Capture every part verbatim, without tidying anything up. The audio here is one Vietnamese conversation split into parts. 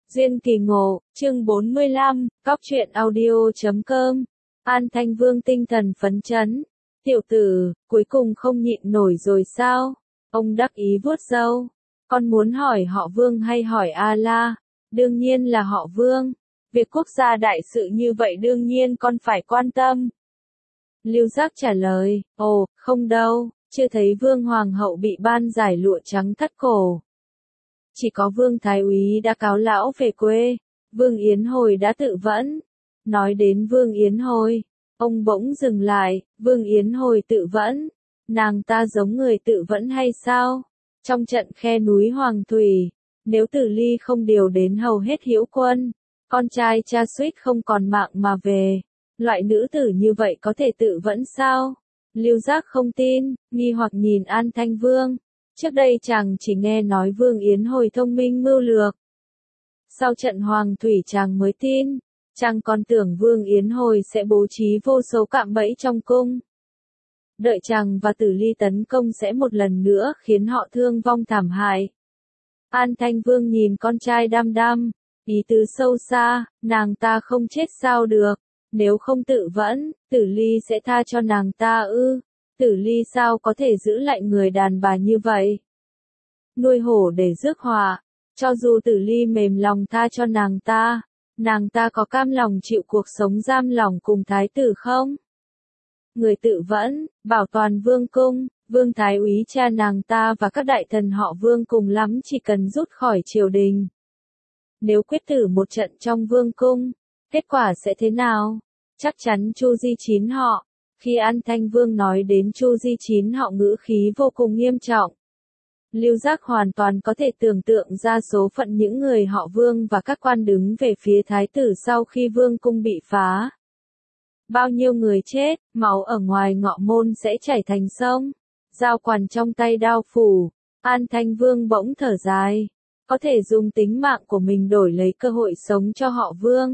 Duyên kỳ ngộ, chương bốn mươi lăm, cóc truyện audio chấm com. An Thanh Vương tinh thần phấn chấn. Tiểu tử, cuối cùng không nhịn nổi rồi sao? Ông đắc ý vuốt râu. Con muốn hỏi họ Vương hay hỏi A-la? Đương nhiên là họ Vương. Việc quốc gia đại sự như vậy đương nhiên con phải quan tâm. Lưu Giác trả lời, ồ, không đâu, chưa thấy Vương Hoàng hậu bị ban giải lụa trắng thắt cổ. Chỉ có Vương Thái úy đã cáo lão về quê, Vương Yến Hồi đã tự vẫn. Nói đến Vương Yến Hồi, ông bỗng dừng lại, Vương Yến Hồi tự vẫn, nàng ta giống người tự vẫn hay sao? Trong trận khe núi Hoàng Thủy, nếu Tử Ly không điều đến hầu hết hữu quân, con trai cha suýt không còn mạng mà về, loại nữ tử như vậy có thể tự vẫn sao? Lưu Giác không tin, nghi hoặc nhìn An Thanh Vương. Trước đây chàng chỉ nghe nói Vương Yến Hồi thông minh mưu lược. Sau trận Hoàng Thủy chàng mới tin, chàng còn tưởng Vương Yến Hồi sẽ bố trí vô số cạm bẫy trong cung. Đợi chàng và Tử Ly tấn công sẽ một lần nữa khiến họ thương vong thảm hại. An Thanh Vương nhìn con trai đăm đăm, ý tứ sâu xa, nàng ta không chết sao được, nếu không tự vẫn, Tử Ly sẽ tha cho nàng ta ư. Tử Ly sao có thể giữ lại người đàn bà như vậy? Nuôi hổ để rước họa, cho dù Tử Ly mềm lòng tha cho nàng ta, nàng ta có cam lòng chịu cuộc sống giam lỏng cùng thái tử không? Người tự vẫn, bảo toàn vương cung, Vương Thái úy cha nàng ta và các đại thần họ Vương cùng lắm chỉ cần rút khỏi triều đình. Nếu quyết tử một trận trong vương cung, kết quả sẽ thế nào? Chắc chắn Chu Di Chín họ. Khi An Thanh Vương nói đến Chu Di Chín họ ngữ khí vô cùng nghiêm trọng. Lưu Giác hoàn toàn có thể tưởng tượng ra số phận những người họ Vương và các quan đứng về phía thái tử sau khi vương cung bị phá. Bao nhiêu người chết, máu ở ngoài ngọ môn sẽ chảy thành sông. Dao quằn trong tay đao phủ, An Thanh Vương bỗng thở dài. Có thể dùng tính mạng của mình đổi lấy cơ hội sống cho họ Vương.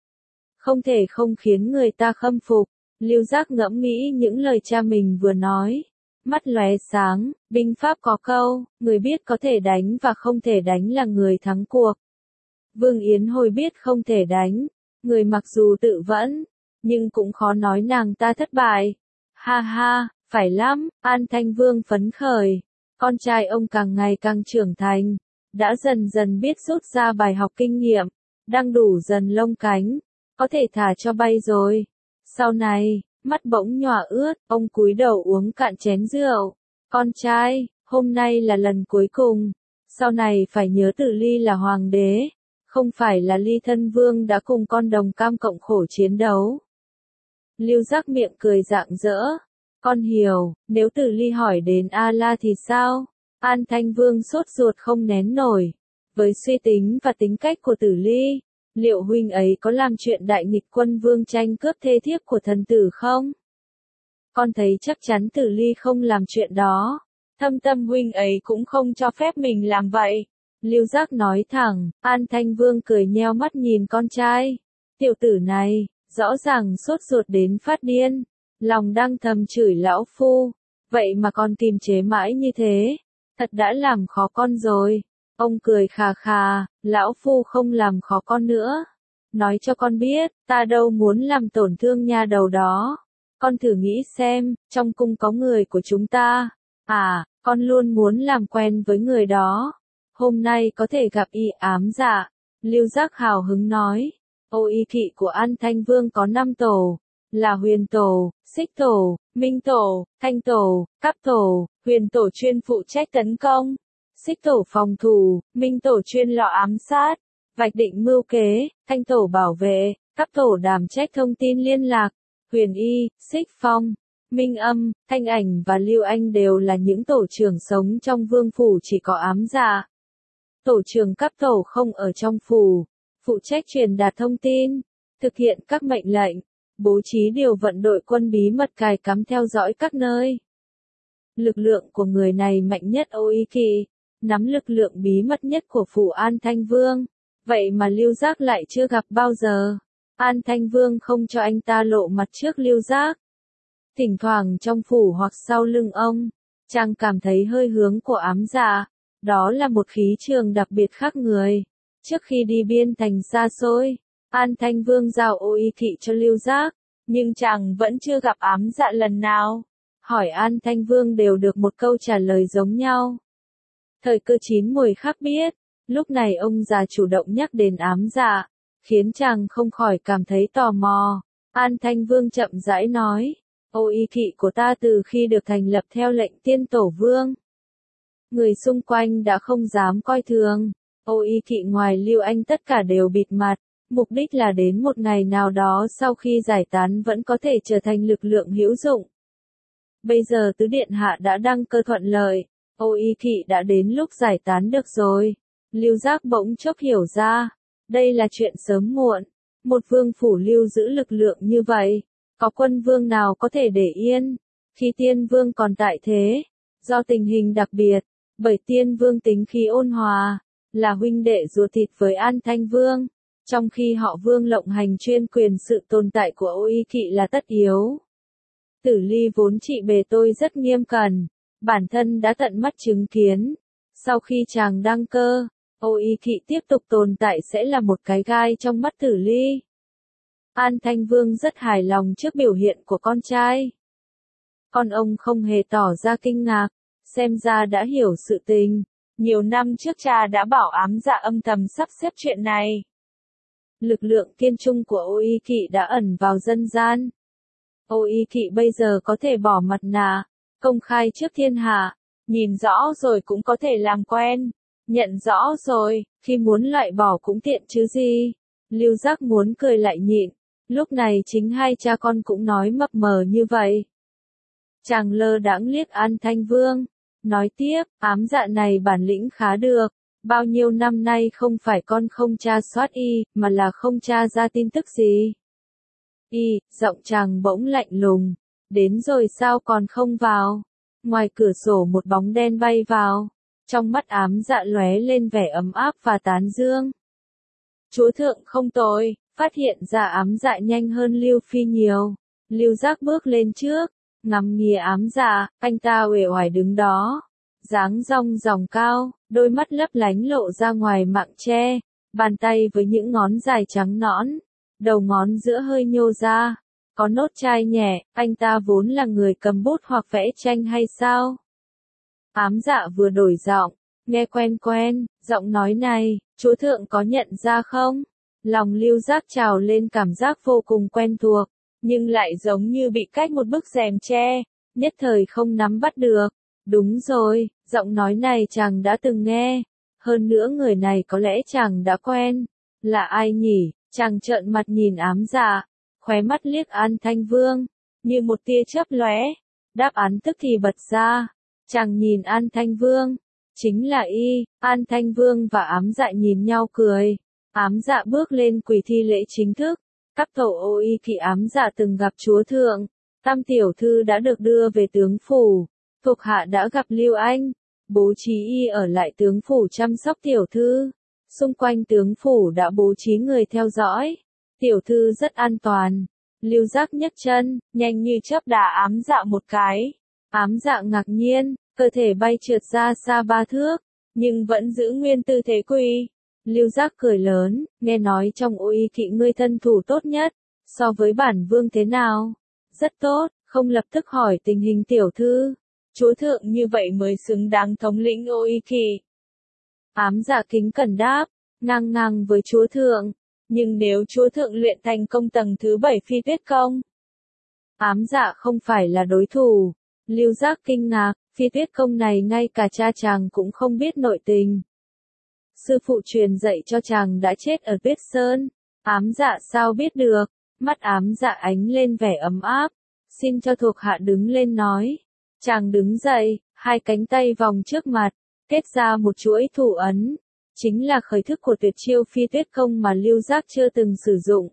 Không thể không khiến người ta khâm phục. Lưu Giác ngẫm nghĩ những lời cha mình vừa nói. Mắt lóe sáng, binh pháp có câu, người biết có thể đánh và không thể đánh là người thắng cuộc. Vương Yến Hồi biết không thể đánh, người mặc dù tự vẫn, nhưng cũng khó nói nàng ta thất bại. Ha ha, phải lắm, An Thanh Vương phấn khởi. Con trai ông càng ngày càng trưởng thành, đã dần dần biết rút ra bài học kinh nghiệm, đang đủ dần lông cánh, có thể thả cho bay rồi. Sau này, mắt bỗng nhòa ướt, ông cúi đầu uống cạn chén rượu. Con trai, hôm nay là lần cuối cùng, sau này phải nhớ Tử Ly là hoàng đế, không phải là Ly Thân Vương đã cùng con đồng cam cộng khổ chiến đấu. Lưu Giác miệng cười rạng rỡ. Con hiểu, nếu Tử Ly hỏi đến A-la thì sao? An Thanh Vương sốt ruột không nén nổi. Với suy tính và tính cách của Tử Ly, liệu huynh ấy có làm chuyện đại nghịch quân vương tranh cướp thê thiếp của thần tử không? Con thấy chắc chắn Tử Ly không làm chuyện đó. Thâm tâm huynh ấy cũng không cho phép mình làm vậy. Lưu Giác nói thẳng. An Thanh Vương cười nheo mắt nhìn con trai. Tiểu tử này, rõ ràng sốt ruột đến phát điên. Lòng đang thầm chửi lão phu. Vậy mà con kiềm chế mãi như thế. Thật đã làm khó con rồi. Ông cười khà khà, lão phu không làm khó con nữa. Nói cho con biết, ta đâu muốn làm tổn thương nha đầu đó. Con thử nghĩ xem, trong cung có người của chúng ta. À, con luôn muốn làm quen với người đó. Hôm nay có thể gặp y ám dạ. Lưu Giác hào hứng nói. Ô y kỵ của An Thanh Vương có năm tổ. Là huyền tổ, xích tổ, minh tổ, thanh tổ, cáp tổ. Huyền tổ chuyên phụ trách tấn công. Xích tổ phòng thủ, minh tổ chuyên lọ ám sát, vạch định mưu kế, thanh tổ bảo vệ, các tổ đảm trách thông tin liên lạc. Huyền y, xích phong, minh âm, thanh ảnh và lưu anh đều là những tổ trưởng sống trong vương phủ chỉ có ám dạ. Tổ trưởng cấp tổ không ở trong phủ, phụ trách truyền đạt thông tin, thực hiện các mệnh lệnh, bố trí điều vận đội quân bí mật cài cắm theo dõi các nơi. Lực lượng của người này mạnh nhất ô y kỵ. Nắm lực lượng bí mật nhất của phủ An Thanh Vương, vậy mà Lưu Giác lại chưa gặp bao giờ. An Thanh Vương không cho anh ta lộ mặt trước Lưu Giác. Thỉnh thoảng trong phủ hoặc sau lưng ông, chàng cảm thấy hơi hướng của ám dạ, đó là một khí trường đặc biệt khác người. Trước khi đi biên thành xa xôi, An Thanh Vương giao Ô Y Thị cho Lưu Giác, nhưng chàng vẫn chưa gặp ám dạ lần nào. Hỏi An Thanh Vương đều được một câu trả lời giống nhau. Thời cơ chín muồi khác biết, lúc này ông già chủ động nhắc đến ám dạ, khiến chàng không khỏi cảm thấy tò mò. An Thanh Vương chậm rãi nói, Ô Y Thị của ta từ khi được thành lập theo lệnh tiên tổ vương, người xung quanh đã không dám coi thường. Ô Y Thị ngoài Lưu Anh tất cả đều bịt mặt, mục đích là đến một ngày nào đó sau khi giải tán vẫn có thể trở thành lực lượng hữu dụng. Bây giờ tứ điện hạ đã đăng cơ thuận lợi, Ô Y Thị đã đến lúc giải tán được rồi. Lưu Giác bỗng chốc hiểu ra, đây là chuyện sớm muộn. Một vương phủ lưu giữ lực lượng như vậy, có quân vương nào có thể để yên, khi tiên vương còn tại thế, do tình hình đặc biệt, bởi tiên vương tính khí ôn hòa, là huynh đệ ruột thịt với An Thanh Vương, trong khi họ Vương lộng hành chuyên quyền sự tồn tại của Ô Y Thị là tất yếu. Tử Ly vốn trị bề tôi rất nghiêm cẩn, bản thân đã tận mắt chứng kiến, sau khi chàng đăng cơ, Ô Y Thị tiếp tục tồn tại sẽ là một cái gai trong mắt Tử Ly. An Thanh Vương rất hài lòng trước biểu hiện của con trai. Con ông không hề tỏ ra kinh ngạc, xem ra đã hiểu sự tình. Nhiều năm trước cha đã bảo ám dạ âm thầm sắp xếp chuyện này. Lực lượng kiên trung của Ô Y Thị đã ẩn vào dân gian. Ô Y Thị bây giờ có thể bỏ mặt nạ, công khai trước thiên hạ, nhìn rõ rồi cũng có thể làm quen, nhận rõ rồi, khi muốn loại bỏ cũng tiện chứ gì. Lưu Giác muốn cười lại nhịn, lúc này chính hai cha con cũng nói mập mờ như vậy. Chàng lơ đãng liếc An Thanh Vương, nói tiếp, ám dạ này bản lĩnh khá được, bao nhiêu năm nay không phải con không tra soát y, mà là không tra ra tin tức gì. Y, giọng chàng bỗng lạnh lùng, đến rồi sao còn không vào? Ngoài cửa sổ một bóng đen bay vào, trong mắt ám dạ lóe lên vẻ ấm áp và tán dương. Chúa thượng không tồi, phát hiện ra ám dạ nhanh hơn Lưu Phi nhiều. Lưu Giác bước lên trước, ngắm nghía ám dạ, anh ta uể oải đứng đó, dáng rong ròng cao, đôi mắt lấp lánh lộ ra ngoài mạng che, bàn tay với những ngón dài trắng nõn, đầu ngón giữa hơi nhô ra, có nốt chai nhẹ, anh ta vốn là người cầm bút hoặc vẽ tranh hay sao? Ám dạ vừa đổi giọng, nghe quen quen, giọng nói này, chúa thượng có nhận ra không? Lòng Lưu Giác trào lên cảm giác vô cùng quen thuộc, nhưng lại giống như bị cách một bức rèm che, nhất thời không nắm bắt được. Đúng rồi, giọng nói này chàng đã từng nghe, hơn nữa người này có lẽ chàng đã quen. Là ai nhỉ? Chàng trợn mặt nhìn ám dạ, khóe mắt liếc An Thanh Vương, như một tia chớp lóe, đáp án tức thì bật ra. Chàng nhìn An Thanh Vương, chính là y. An Thanh Vương và ám dạ nhìn nhau cười, ám dạ bước lên quỳ thi lễ chính thức. Các tổ Ô Y Thị ám dạ từng gặp chúa thượng, tam tiểu thư đã được đưa về tướng phủ, thuộc hạ đã gặp Lưu Anh, bố trí y ở lại tướng phủ chăm sóc tiểu thư. Xung quanh tướng phủ đã bố trí người theo dõi, tiểu thư rất an toàn. Lưu Giác nhấc chân, nhanh như chớp đá ám dạ một cái. Ám dạ ngạc nhiên, cơ thể bay trượt ra xa ba thước, nhưng vẫn giữ nguyên tư thế quỳ. Lưu Giác cười lớn, nghe nói trong Ô Y Thị ngươi thân thủ tốt nhất, so với bản vương thế nào? Rất tốt, không lập tức hỏi tình hình tiểu thư. Chúa thượng như vậy mới xứng đáng thống lĩnh Ô Y Thị. Ám dạ kính cẩn đáp, ngang ngang với chúa thượng, nhưng nếu chúa thượng luyện thành công tầng thứ bảy phi tuyết công, ám dạ không phải là đối thủ. Lưu Giác kinh ngạc, phi tuyết công này ngay cả cha chàng cũng không biết nội tình. Sư phụ truyền dạy cho chàng đã chết ở Tuyết Sơn, ám dạ sao biết được? Mắt ám dạ ánh lên vẻ ấm áp, xin cho thuộc hạ đứng lên nói. Chàng đứng dậy, hai cánh tay vòng trước mặt, kết ra một chuỗi thủ ấn, chính là khởi thức của tuyệt chiêu phi tuyết công mà Lưu Giác chưa từng sử dụng.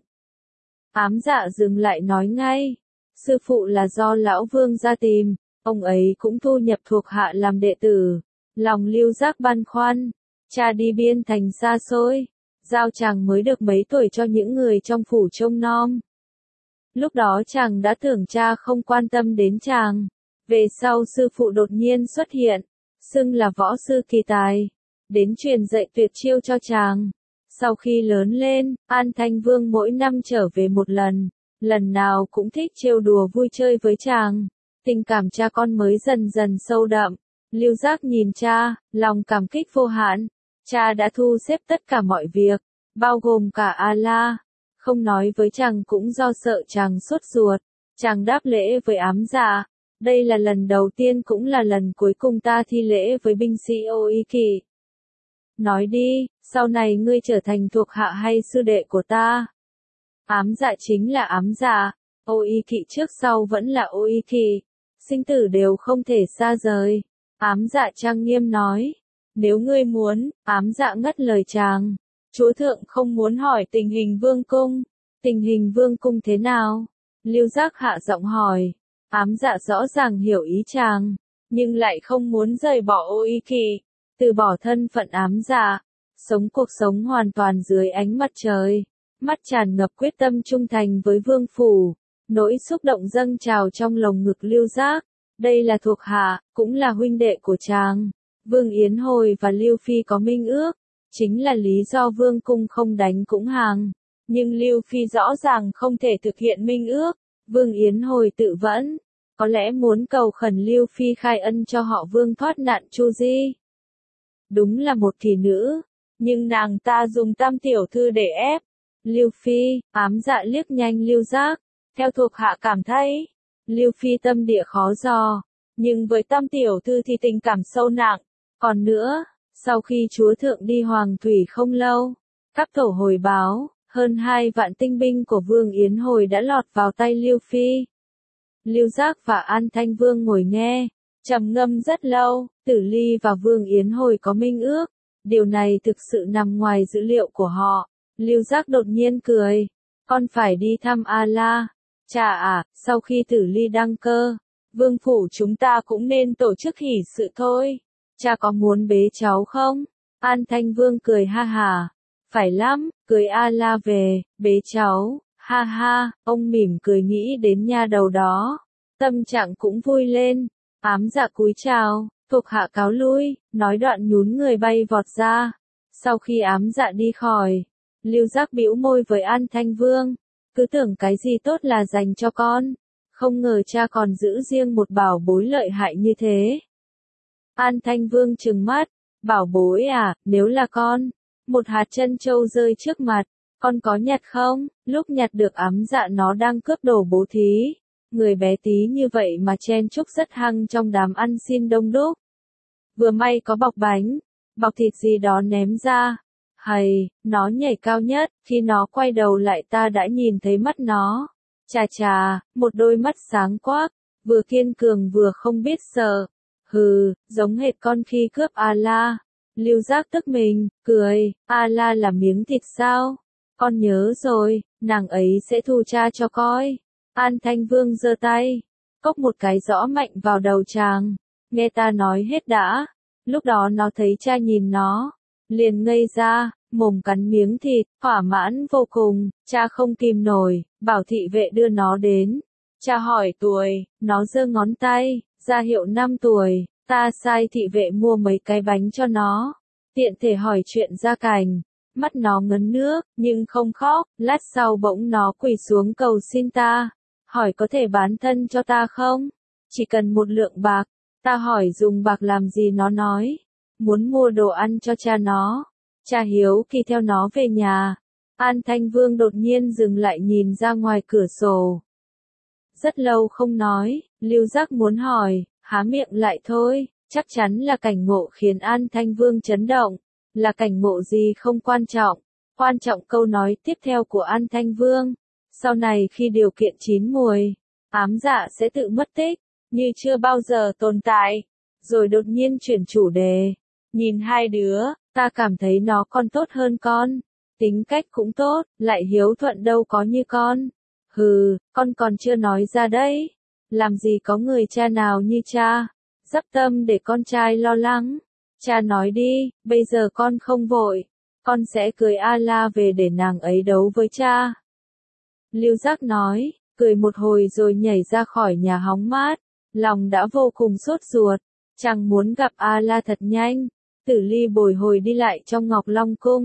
Ám dạ dừng lại nói ngay, sư phụ là do lão vương ra tìm, ông ấy cũng thu nhập thuộc hạ làm đệ tử. Lòng Lưu Giác băn khoăn, cha đi biên thành xa xôi, giao chàng mới được mấy tuổi cho những người trong phủ trông nom. Lúc đó chàng đã tưởng cha không quan tâm đến chàng, về sau sư phụ đột nhiên xuất hiện, xưng là võ sư kỳ tài, đến truyền dạy tuyệt chiêu cho chàng. Sau khi lớn lên, An Thanh Vương mỗi năm trở về một lần, lần nào cũng thích trêu đùa vui chơi với chàng. Tình cảm cha con mới dần dần sâu đậm. Lưu Giác nhìn cha, lòng cảm kích vô hạn. Cha đã thu xếp tất cả mọi việc, bao gồm cả A-la. Không nói với chàng cũng do sợ chàng sốt ruột. Chàng đáp lễ với ám dạ. Đây là lần đầu tiên cũng là lần cuối cùng ta thi lễ với binh sĩ Ô Y Kỵ. Nói đi, sau này ngươi trở thành thuộc hạ hay sư đệ của ta? Ám dạ chính là ám dạ. Ô Y Kỵ trước sau vẫn là Ô Y Kỵ. Sinh tử đều không thể xa rời. Ám dạ trang nghiêm nói. Nếu ngươi muốn, ám dạ ngắt lời chàng. Chúa thượng không muốn hỏi tình hình vương cung. Tình hình vương cung thế nào? Lưu Giác hạ giọng hỏi. Ám dạ rõ ràng hiểu ý chàng, nhưng lại không muốn rời bỏ Ô Y Kỵ, từ bỏ thân phận ám dạ, sống cuộc sống hoàn toàn dưới ánh mặt trời, mắt tràn ngập quyết tâm trung thành với vương phủ, nỗi xúc động dâng trào trong lồng ngực Lưu Giác. Đây là thuộc hạ, cũng là huynh đệ của chàng. Vương Yến Hồi và Lưu Phi có minh ước, chính là lý do vương cung không đánh cũng hàng. Nhưng Lưu Phi rõ ràng không thể thực hiện minh ước. Vương Yến Hồi tự vẫn, có lẽ muốn cầu khẩn Lưu Phi khai ân cho họ Vương thoát nạn Chu Di. Đúng là một thị nữ, nhưng nàng ta dùng tam tiểu thư để ép. Lưu Phi, ám dạ liếc nhanh Lưu Giác, theo thuộc hạ cảm thấy, Lưu Phi tâm địa khó dò, nhưng với tam tiểu thư thì tình cảm sâu nặng. Còn nữa, sau khi chúa thượng đi Hoàng Thủy không lâu, các thổ hồi báo, hơn hai vạn tinh binh của Vương Yến Hồi đã lọt vào tay Lưu Phi. Lưu Giác và An Thanh Vương ngồi nghe, trầm ngâm rất lâu. Tử Ly và Vương Yến Hồi có minh ước, điều này thực sự nằm ngoài dữ liệu của họ. Lưu Giác đột nhiên cười, con phải đi thăm A-la. Cha à, sau khi Tử Ly đăng cơ, vương phủ chúng ta cũng nên tổ chức hỷ sự thôi. Cha có muốn bế cháu không? An Thanh Vương cười ha hà. Phải lắm, cưới A-la về, bế cháu, ha ha, ông mỉm cười nghĩ đến nha đầu đó. Tâm trạng cũng vui lên. Ám dạ cúi chào, thuộc hạ cáo lui, nói đoạn nhún người bay vọt ra. Sau khi ám dạ đi khỏi, Lưu Giác bĩu môi với An Thanh Vương. Cứ tưởng cái gì tốt là dành cho con, không ngờ cha còn giữ riêng một bảo bối lợi hại như thế. An Thanh Vương trừng mắt, bảo bối à, nếu là con, một hạt trân châu rơi trước mặt, con có nhặt không? Lúc nhặt được ám dạ nó đang cướp đồ bố thí. Người bé tí như vậy mà chen chúc rất hăng trong đám ăn xin đông đúc. Vừa may có bọc bánh, bọc thịt gì đó ném ra. Hầy, nó nhảy cao nhất, khi nó quay đầu lại ta đã nhìn thấy mắt nó. Chà chà, một đôi mắt sáng quắc, vừa kiên cường vừa không biết sợ. Hừ, giống hệt con khi cướp A-la. Lưu Giác tức mình, cười, A-la là miếng thịt sao? Con nhớ rồi, nàng ấy sẽ thu cha cho coi. An Thanh Vương giơ tay, cốc một cái rõ mạnh vào đầu chàng. Nghe ta nói hết đã. Lúc đó nó thấy cha nhìn nó, liền ngây ra, mồm cắn miếng thịt, thỏa mãn vô cùng. Cha không kìm nổi, bảo thị vệ đưa nó đến. Cha hỏi tuổi, nó giơ ngón tay, ra hiệu năm tuổi. Ta sai thị vệ mua mấy cái bánh cho nó, tiện thể hỏi chuyện gia cảnh. Mắt nó ngấn nước, nhưng không khóc. Lát sau bỗng nó quỳ xuống cầu xin ta, hỏi có thể bán thân cho ta không? Chỉ cần một lượng bạc. Ta hỏi dùng bạc làm gì, nó nói, muốn mua đồ ăn cho cha nó. Cha hiếu kỳ theo nó về nhà. An Thanh Vương đột nhiên dừng lại nhìn ra ngoài cửa sổ. Rất lâu không nói, Lưu Giác muốn hỏi, há miệng lại thôi. Chắc chắn là cảnh ngộ khiến An Thanh Vương chấn động. Là cảnh ngộ gì không quan trọng, quan trọng câu nói tiếp theo của An Thanh Vương. Sau này khi điều kiện chín muồi, ám dạ sẽ tự mất tích, như chưa bao giờ tồn tại. Rồi đột nhiên chuyển chủ đề. Nhìn hai đứa, ta cảm thấy nó còn tốt hơn con. Tính cách cũng tốt, lại hiếu thuận đâu có như con. Hừ, con còn chưa nói ra đấy. Làm gì có người cha nào như cha. Dắp tâm để con trai lo lắng. Cha nói đi, bây giờ con không vội. Con sẽ cưới A-la về để nàng ấy đấu với cha. Lưu Giác nói, cười một hồi rồi nhảy ra khỏi nhà hóng mát. Lòng đã vô cùng sốt ruột. Chàng muốn gặp A-la thật nhanh. Tử Ly bồi hồi đi lại trong Ngọc Long Cung.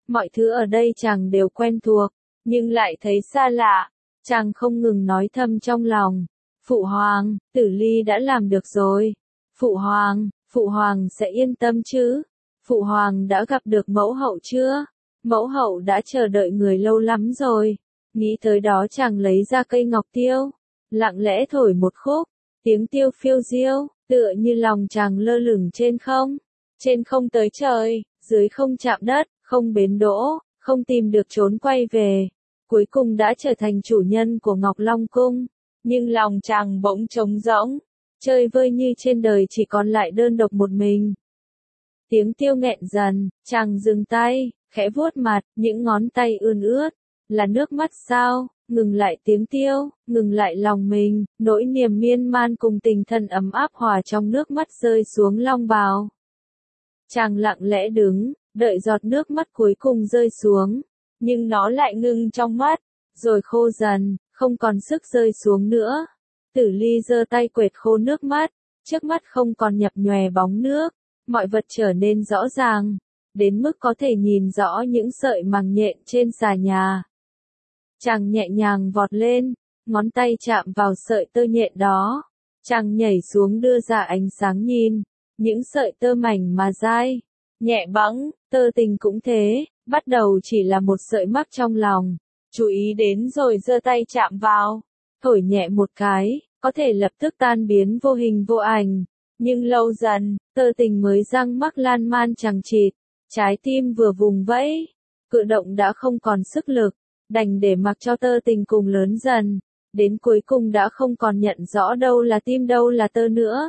Mọi thứ ở đây chàng đều quen thuộc, nhưng lại thấy xa lạ. Chàng không ngừng nói thầm trong lòng. Phụ hoàng, Tử Ly đã làm được rồi. Phụ hoàng, Phụ hoàng sẽ yên tâm chứ? Phụ hoàng đã gặp được mẫu hậu chưa? Mẫu hậu đã chờ đợi người lâu lắm rồi. Nghĩ tới đó chàng lấy ra cây ngọc tiêu, lặng lẽ thổi một khúc, tiếng tiêu phiêu diêu, tựa như lòng chàng lơ lửng trên không. Trên không tới trời, dưới không chạm đất, không bến đỗ, không tìm được trốn quay về. Cuối cùng đã trở thành chủ nhân của Ngọc Long Cung. Nhưng lòng chàng bỗng trống rỗng, chơi vơi như trên đời chỉ còn lại đơn độc một mình. Tiếng tiêu nghẹn dần, chàng dừng tay, khẽ vuốt mặt, những ngón tay ươn ướt. Là nước mắt sao? Ngừng lại tiếng tiêu, ngừng lại lòng mình, nỗi niềm miên man cùng tình thân ấm áp hòa trong nước mắt rơi xuống long bào. Chàng lặng lẽ đứng, đợi giọt nước mắt cuối cùng rơi xuống, nhưng nó lại ngưng trong mắt, rồi khô dần, không còn sức rơi xuống nữa. Tử Ly giơ tay quệt khô nước mắt, trước mắt không còn nhập nhòe bóng nước, mọi vật trở nên rõ ràng, đến mức có thể nhìn rõ những sợi màng nhện trên xà nhà. Chàng nhẹ nhàng vọt lên, ngón tay chạm vào sợi tơ nhện đó. Chàng nhảy xuống đưa ra ánh sáng nhìn, những sợi tơ mảnh mà dai, nhẹ bẫng, tơ tình cũng thế, bắt đầu chỉ là một sợi mắc trong lòng. Chú ý đến rồi giơ tay chạm vào, thổi nhẹ một cái, có thể lập tức tan biến vô hình vô ảnh. Nhưng lâu dần, tơ tình mới răng mắc lan man chằng chịt, trái tim vừa vùng vẫy, cử động đã không còn sức lực, đành để mặc cho tơ tình cùng lớn dần, đến cuối cùng đã không còn nhận rõ đâu là tim đâu là tơ nữa.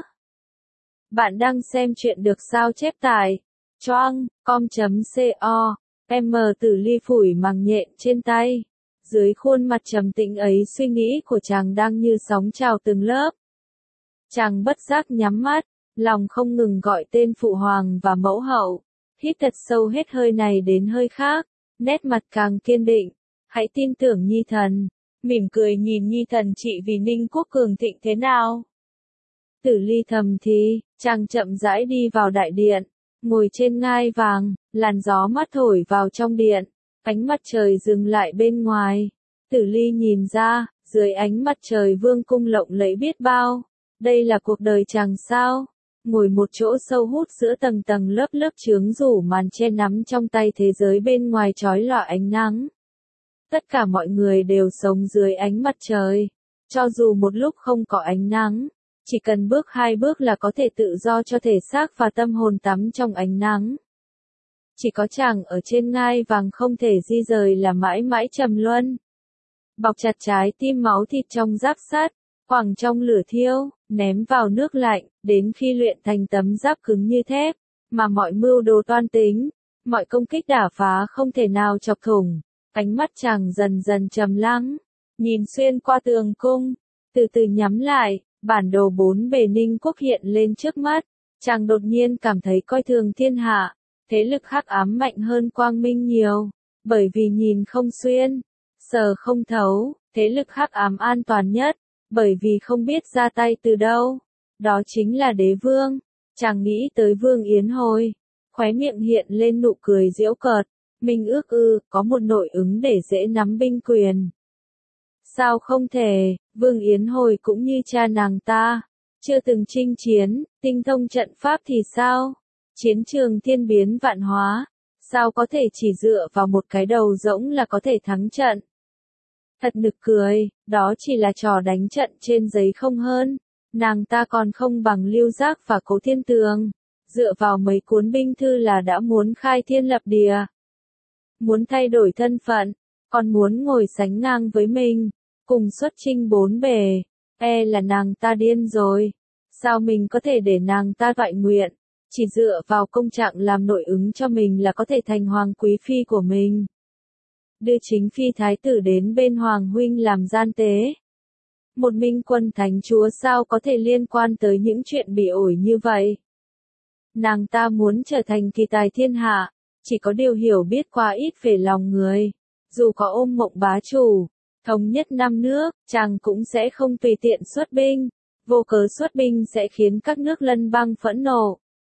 Bạn đang xem chuyện được sao chép tại choang com.co, em Tử Ly phủi màng nhện trên tay. Dưới khuôn mặt trầm tĩnh ấy suy nghĩ của chàng đang như sóng trào từng lớp. Chàng bất giác nhắm mắt, lòng không ngừng gọi tên phụ hoàng và mẫu hậu. Hít thật sâu hết hơi này đến hơi khác, nét mặt càng kiên định. Hãy tin tưởng Nhi thần. Mỉm cười nhìn Nhi thần trị vì Ninh Quốc cường thịnh thế nào. Tử Ly thầm thì, chàng chậm rãi đi vào đại điện, ngồi trên ngai vàng, làn gió mát thổi vào trong điện, ánh mặt trời dừng lại bên ngoài. Tử Ly nhìn ra, dưới ánh mặt trời vương cung lộng lẫy biết bao. Đây là cuộc đời chàng sao? Ngồi một chỗ sâu hút giữa tầng tầng lớp lớp chướng rủ màn che nắm trong tay thế giới bên ngoài chói lọi ánh nắng. Tất cả mọi người đều sống dưới ánh mặt trời. Cho dù một lúc không có ánh nắng, chỉ cần bước hai bước là có thể tự do cho thể xác và tâm hồn tắm trong ánh nắng. Chỉ có chàng ở trên ngai vàng không thể di rời là mãi mãi trầm luân. Bọc chặt trái tim máu thịt trong giáp sắt, quẳng trong lửa thiêu, ném vào nước lạnh, đến khi luyện thành tấm giáp cứng như thép, mà mọi mưu đồ toan tính, mọi công kích đả phá không thể nào chọc thủng. Ánh mắt chàng dần dần trầm lắng, nhìn xuyên qua tường cung, từ từ nhắm lại, bản đồ bốn bề Ninh Quốc hiện lên trước mắt. Chàng đột nhiên cảm thấy coi thường thiên hạ, thế lực hắc ám mạnh hơn quang minh nhiều, bởi vì nhìn không xuyên, sờ không thấu, thế lực hắc ám an toàn nhất, bởi vì không biết ra tay từ đâu. Đó chính là đế vương. Chàng nghĩ tới Vương Yến Hồi, khóe miệng hiện lên nụ cười giễu cợt. Mình ước ư, có một nội ứng để dễ nắm binh quyền. Sao không thể, Vương Yến Hồi cũng như cha nàng ta, chưa từng chinh chiến, tinh thông trận pháp thì sao? Chiến trường thiên biến vạn hóa, sao có thể chỉ dựa vào một cái đầu rỗng là có thể thắng trận? Thật nực cười, đó chỉ là trò đánh trận trên giấy không hơn. Nàng ta còn không bằng Lưu Giác và Cố Thiên Tường, dựa vào mấy cuốn binh thư là đã muốn khai thiên lập địa. Muốn thay đổi thân phận, còn muốn ngồi sánh ngang với mình, cùng xuất chinh bốn bề, e là nàng ta điên rồi. Sao mình có thể để nàng ta toại nguyện, chỉ dựa vào công trạng làm nội ứng cho mình là có thể thành hoàng quý phi của mình. Đưa chính phi thái tử đến bên hoàng huynh làm gian tế. Một minh quân thánh chúa sao có thể liên quan tới những chuyện bị ổi như vậy? Nàng ta muốn trở thành kỳ tài thiên hạ, chỉ có điều hiểu biết quá ít về lòng người. Dù có ôm mộng bá chủ, thống nhất năm nước, chàng cũng sẽ không tùy tiện xuất binh. Vô cớ xuất binh sẽ khiến các nước lân bang phẫn nộ.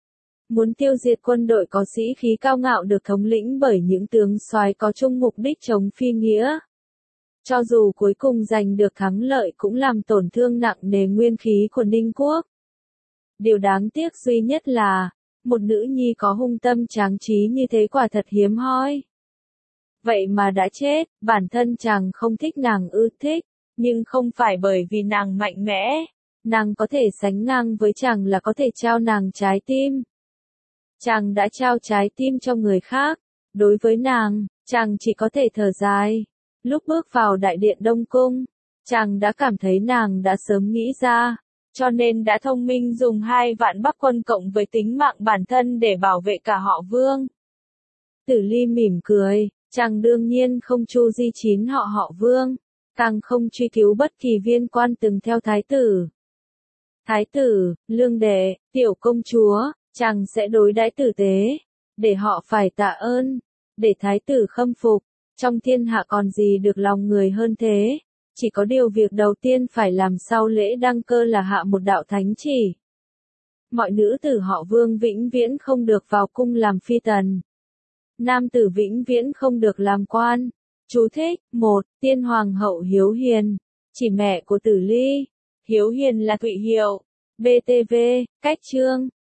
muốn tiêu diệt quân đội có sĩ khí cao ngạo được thống lĩnh bởi những tướng soái có chung mục đích chống phi nghĩa. Cho dù cuối cùng giành được thắng lợi cũng làm tổn thương nặng nề nguyên khí của Ninh Quốc. Điều đáng tiếc duy nhất là, một nữ nhi có hung tâm tráng trí như thế quả thật hiếm hoi. Vậy mà đã chết, bản thân chàng không thích nàng ư? Thích, nhưng không phải bởi vì nàng mạnh mẽ. Nàng có thể sánh ngang với chàng là có thể trao nàng trái tim. Chàng đã trao trái tim cho người khác. Đối với nàng, chàng chỉ có thể thở dài. Lúc bước vào đại điện Đông Cung, chàng đã cảm thấy nàng đã sớm nghĩ ra, cho nên đã thông minh dùng hai vạn Bắc quân cộng với tính mạng bản thân để bảo vệ cả họ Vương. Tử Ly mỉm cười, chàng đương nhiên không chu di chín họ họ Vương, càng không truy cứu bất kỳ viên quan từng theo thái tử. Thái tử, lương đệ, tiểu công chúa, chàng sẽ đối đãi tử tế, để họ phải tạ ơn, để thái tử khâm phục. Trong thiên hạ còn gì được lòng người hơn thế, chỉ có điều việc đầu tiên phải làm sau lễ đăng cơ là hạ một đạo thánh chỉ. Mọi nữ tử họ Vương vĩnh viễn không được vào cung làm phi tần. Nam tử vĩnh viễn không được làm quan. Chú thích, một. Tiên hoàng hậu Hiếu Hiền, chỉ mẹ của Tử Ly. Hiếu Hiền là Thụy Hiệu. bê tê vê, cách chương.